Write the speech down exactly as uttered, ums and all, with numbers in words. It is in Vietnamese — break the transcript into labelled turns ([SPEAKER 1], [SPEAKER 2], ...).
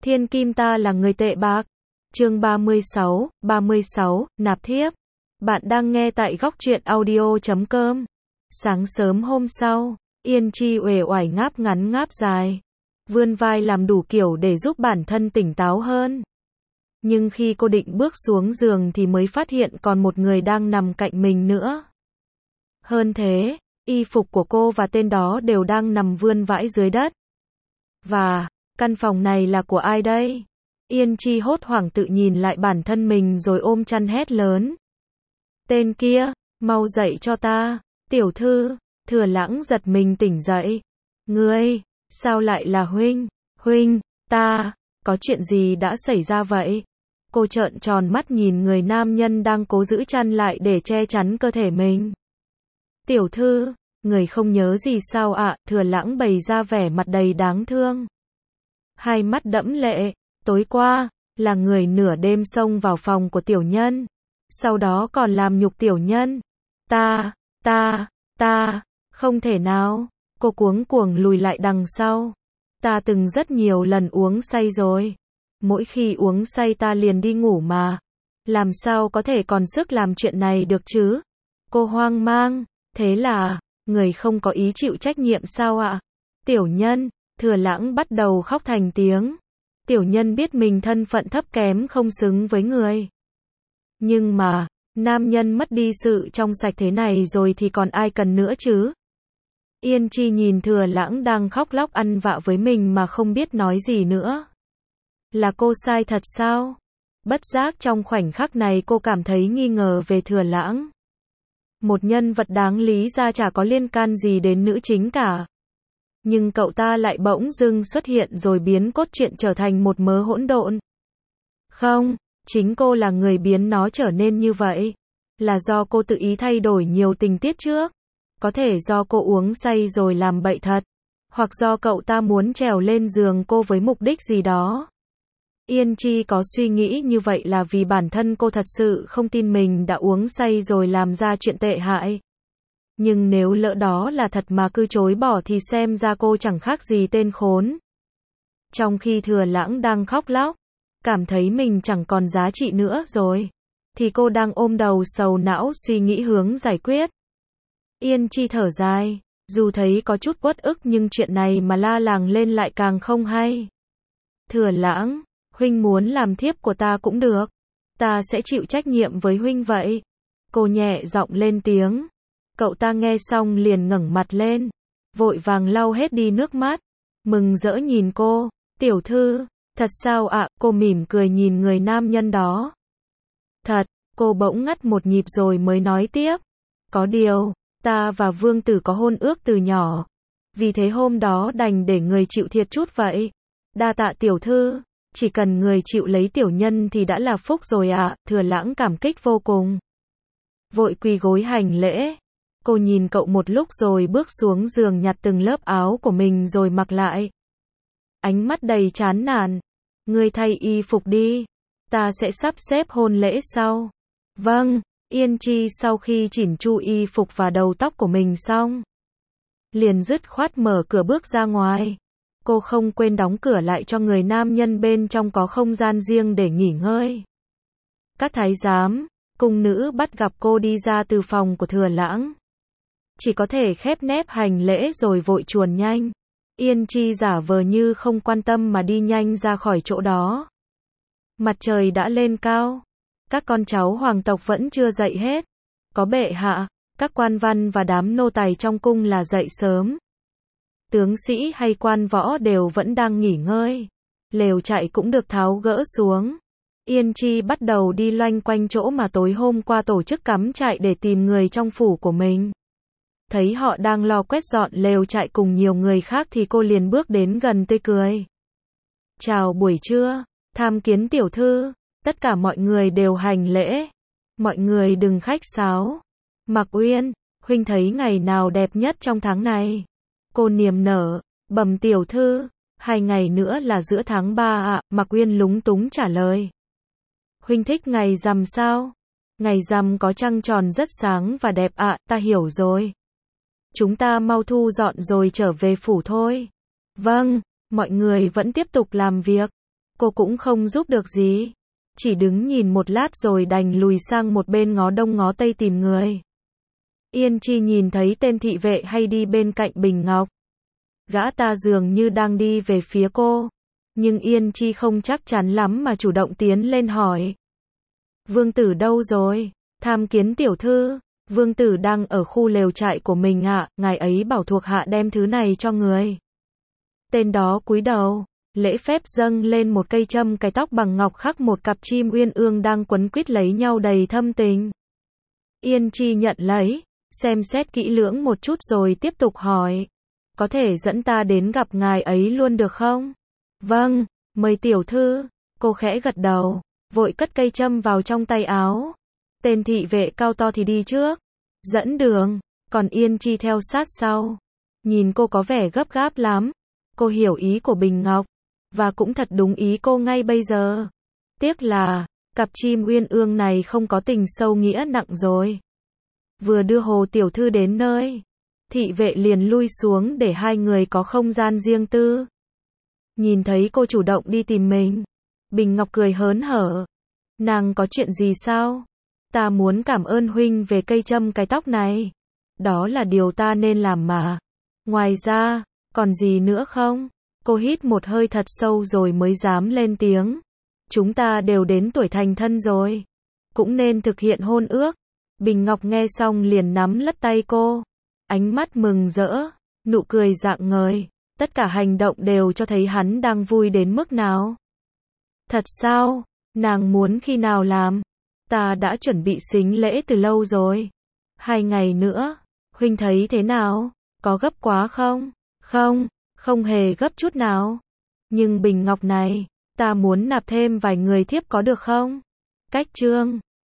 [SPEAKER 1] Thiên kim ta là người tệ bạc. Chương ba mươi sáu, ba mươi sáu, nạp thiếp. Bạn đang nghe tại góc truyện audio chấm com. Sáng sớm hôm sau, Yên Chi uể oải ngáp ngắn ngáp dài, vươn vai làm đủ kiểu để giúp bản thân tỉnh táo hơn. Nhưng khi cô định bước xuống giường thì mới phát hiện còn một người đang nằm cạnh mình nữa. Hơn thế, y phục của cô và tên đó đều đang nằm vươn vãi dưới đất. Và, căn phòng này là của ai đây? Yên Chi hốt hoảng tự nhìn lại bản thân mình rồi ôm chăn hét lớn. Tên kia, mau dậy cho ta. Tiểu thư, Thừa Lãng giật mình tỉnh dậy. Ngươi, sao lại là huynh? Huynh, ta, có chuyện gì đã xảy ra vậy? Cô trợn tròn mắt nhìn người nam nhân đang cố giữ chăn lại để che chắn cơ thể mình. Tiểu thư, người không nhớ gì sao ạ? Thừa Lãng bày ra vẻ mặt đầy đáng thương. Hai mắt đẫm lệ, tối qua, là người nửa đêm xông vào phòng của tiểu nhân. Sau đó còn làm nhục tiểu nhân. Ta, ta, ta, không thể nào. Cô cuống cuồng lùi lại đằng sau. Ta từng rất nhiều lần uống say rồi. Mỗi khi uống say ta liền đi ngủ mà. Làm sao có thể còn sức làm chuyện này được chứ? Cô hoang mang. Thế là, người không có ý chịu trách nhiệm sao ạ? Tiểu nhân, Thừa Lãng bắt đầu khóc thành tiếng. Tiểu nhân biết mình thân phận thấp kém không xứng với người. Nhưng mà, nam nhân mất đi sự trong sạch thế này rồi thì còn ai cần nữa chứ? Yên Chi nhìn Thừa Lãng đang khóc lóc ăn vạ với mình mà không biết nói gì nữa. Là cô sai thật sao? Bất giác trong khoảnh khắc này cô cảm thấy nghi ngờ về Thừa Lãng. Một nhân vật đáng lý ra chả có liên can gì đến nữ chính cả. Nhưng cậu ta lại bỗng dưng xuất hiện rồi biến cốt truyện trở thành một mớ hỗn độn. Không, chính cô là người biến nó trở nên như vậy. Là do cô tự ý thay đổi nhiều tình tiết trước. Có thể do cô uống say rồi làm bậy thật. Hoặc do cậu ta muốn trèo lên giường cô với mục đích gì đó. Yên Chi có suy nghĩ như vậy là vì bản thân cô thật sự không tin mình đã uống say rồi làm ra chuyện tệ hại. Nhưng nếu lỡ đó là thật mà cứ chối bỏ thì xem ra cô chẳng khác gì tên khốn. Trong khi Thừa Lãng đang khóc lóc, cảm thấy mình chẳng còn giá trị nữa rồi, thì cô đang ôm đầu sầu não suy nghĩ hướng giải quyết. Yên Chi thở dài, dù thấy có chút uất ức nhưng chuyện này mà la làng lên lại càng không hay. Thừa Lãng, huynh muốn làm thiếp của ta cũng được. Ta sẽ chịu trách nhiệm với huynh vậy. Cô nhẹ giọng lên tiếng. Cậu ta nghe xong liền ngẩng mặt lên, vội vàng lau hết đi nước mắt, mừng rỡ nhìn cô. Tiểu thư, thật sao ạ? Cô mỉm cười nhìn người nam nhân đó. Thật, cô bỗng ngắt một nhịp rồi mới nói tiếp. Có điều, ta và vương tử có hôn ước từ nhỏ. Vì thế hôm đó đành để người chịu thiệt chút vậy. Đa tạ tiểu thư, chỉ cần người chịu lấy tiểu nhân thì đã là phúc rồi ạ. Thừa Lãng cảm kích vô cùng. Vội quỳ gối hành lễ. Cô nhìn cậu một lúc rồi bước xuống giường nhặt từng lớp áo của mình rồi mặc lại. Ánh mắt đầy chán nản. Ngươi thay y phục đi. Ta sẽ sắp xếp hôn lễ sau. Vâng, Yên Chi sau khi chỉn chu y phục và đầu tóc của mình xong, liền dứt khoát mở cửa bước ra ngoài. Cô không quên đóng cửa lại cho người nam nhân bên trong có không gian riêng để nghỉ ngơi. Các thái giám, cung nữ bắt gặp cô đi ra từ phòng của Thừa Lãng. Chỉ có thể khép nép hành lễ rồi vội chuồn nhanh. Yên Chi giả vờ như không quan tâm mà đi nhanh ra khỏi chỗ đó. Mặt trời đã lên cao. Các con cháu hoàng tộc vẫn chưa dậy hết. Có bệ hạ, các quan văn và đám nô tài trong cung là dậy sớm. Tướng sĩ hay quan võ đều vẫn đang nghỉ ngơi. Lều trại cũng được tháo gỡ xuống. Yên Chi bắt đầu đi loanh quanh chỗ mà tối hôm qua tổ chức cắm trại để tìm người trong phủ của mình. Thấy họ đang lo quét dọn lều trại cùng nhiều người khác thì cô liền bước đến gần tươi cười. Chào buổi trưa, tham kiến tiểu thư. Tất cả mọi người đều hành lễ. Mọi người đừng khách sáo. Mạc Uyên, huynh thấy ngày nào đẹp nhất trong tháng này? Cô niềm nở, bẩm tiểu thư, hai ngày nữa là giữa tháng ba ạ. Mạc Uyên lúng túng trả lời. Huynh thích ngày rằm sao? Ngày rằm có trăng tròn rất sáng và đẹp ạ. Ta hiểu rồi. Chúng ta mau thu dọn rồi trở về phủ thôi. Vâng, mọi người vẫn tiếp tục làm việc. cô cũng không giúp được gì. Chỉ đứng nhìn một lát rồi đành lùi sang một bên ngó đông ngó tây tìm người. Yên Chi nhìn thấy tên thị vệ hay đi bên cạnh Bình Ngọc. Gã ta dường như đang đi về phía cô. Nhưng Yên Chi không chắc chắn lắm mà chủ động tiến lên hỏi. Vương tử đâu rồi? Tham kiến tiểu thư. Vương tử đang ở khu lều trại của mình ạ, ngài ấy bảo thuộc hạ đem thứ này cho người. Tên đó cúi đầu, lễ phép dâng lên một cây châm cài tóc bằng ngọc khắc một cặp chim uyên ương đang quấn quýt lấy nhau đầy thâm tình. Yên Chi nhận lấy, xem xét kỹ lưỡng một chút rồi tiếp tục hỏi. Có thể dẫn ta đến gặp ngài ấy luôn được không? Vâng, mời tiểu thư. Cô khẽ gật đầu, vội cất cây châm vào trong tay áo. Tên thị vệ cao to thì đi trước, dẫn đường, còn Yên Chi theo sát sau. Nhìn cô có vẻ gấp gáp lắm. Cô hiểu ý của Bình Ngọc, và cũng thật đúng ý cô ngay bây giờ. Tiếc là, cặp chim uyên ương này không có tình sâu nghĩa nặng rồi. Vừa đưa Hồ tiểu thư đến nơi, thị vệ liền lui xuống để hai người có không gian riêng tư. Nhìn thấy cô chủ động đi tìm mình, Bình Ngọc cười hớn hở. Nàng có chuyện gì sao? Ta muốn cảm ơn huynh về cây châm cái tóc này. Đó là điều ta nên làm mà. Ngoài ra, còn gì nữa không? Cô hít một hơi thật sâu rồi mới dám lên tiếng. Chúng ta đều đến tuổi thành thân rồi. Cũng nên thực hiện hôn ước. Bình Ngọc nghe xong liền nắm lất tay cô. Ánh mắt mừng rỡ, nụ cười rạng ngời. Tất cả hành động đều cho thấy hắn đang vui đến mức nào. Thật sao? Nàng muốn khi nào làm? Ta đã chuẩn bị sính lễ từ lâu rồi. Hai ngày nữa. Huynh thấy thế nào? Có gấp quá không? Không, không hề gấp chút nào. Nhưng Bình Ngọc này, ta muốn nạp thêm vài người thiếp có được không? Cách chương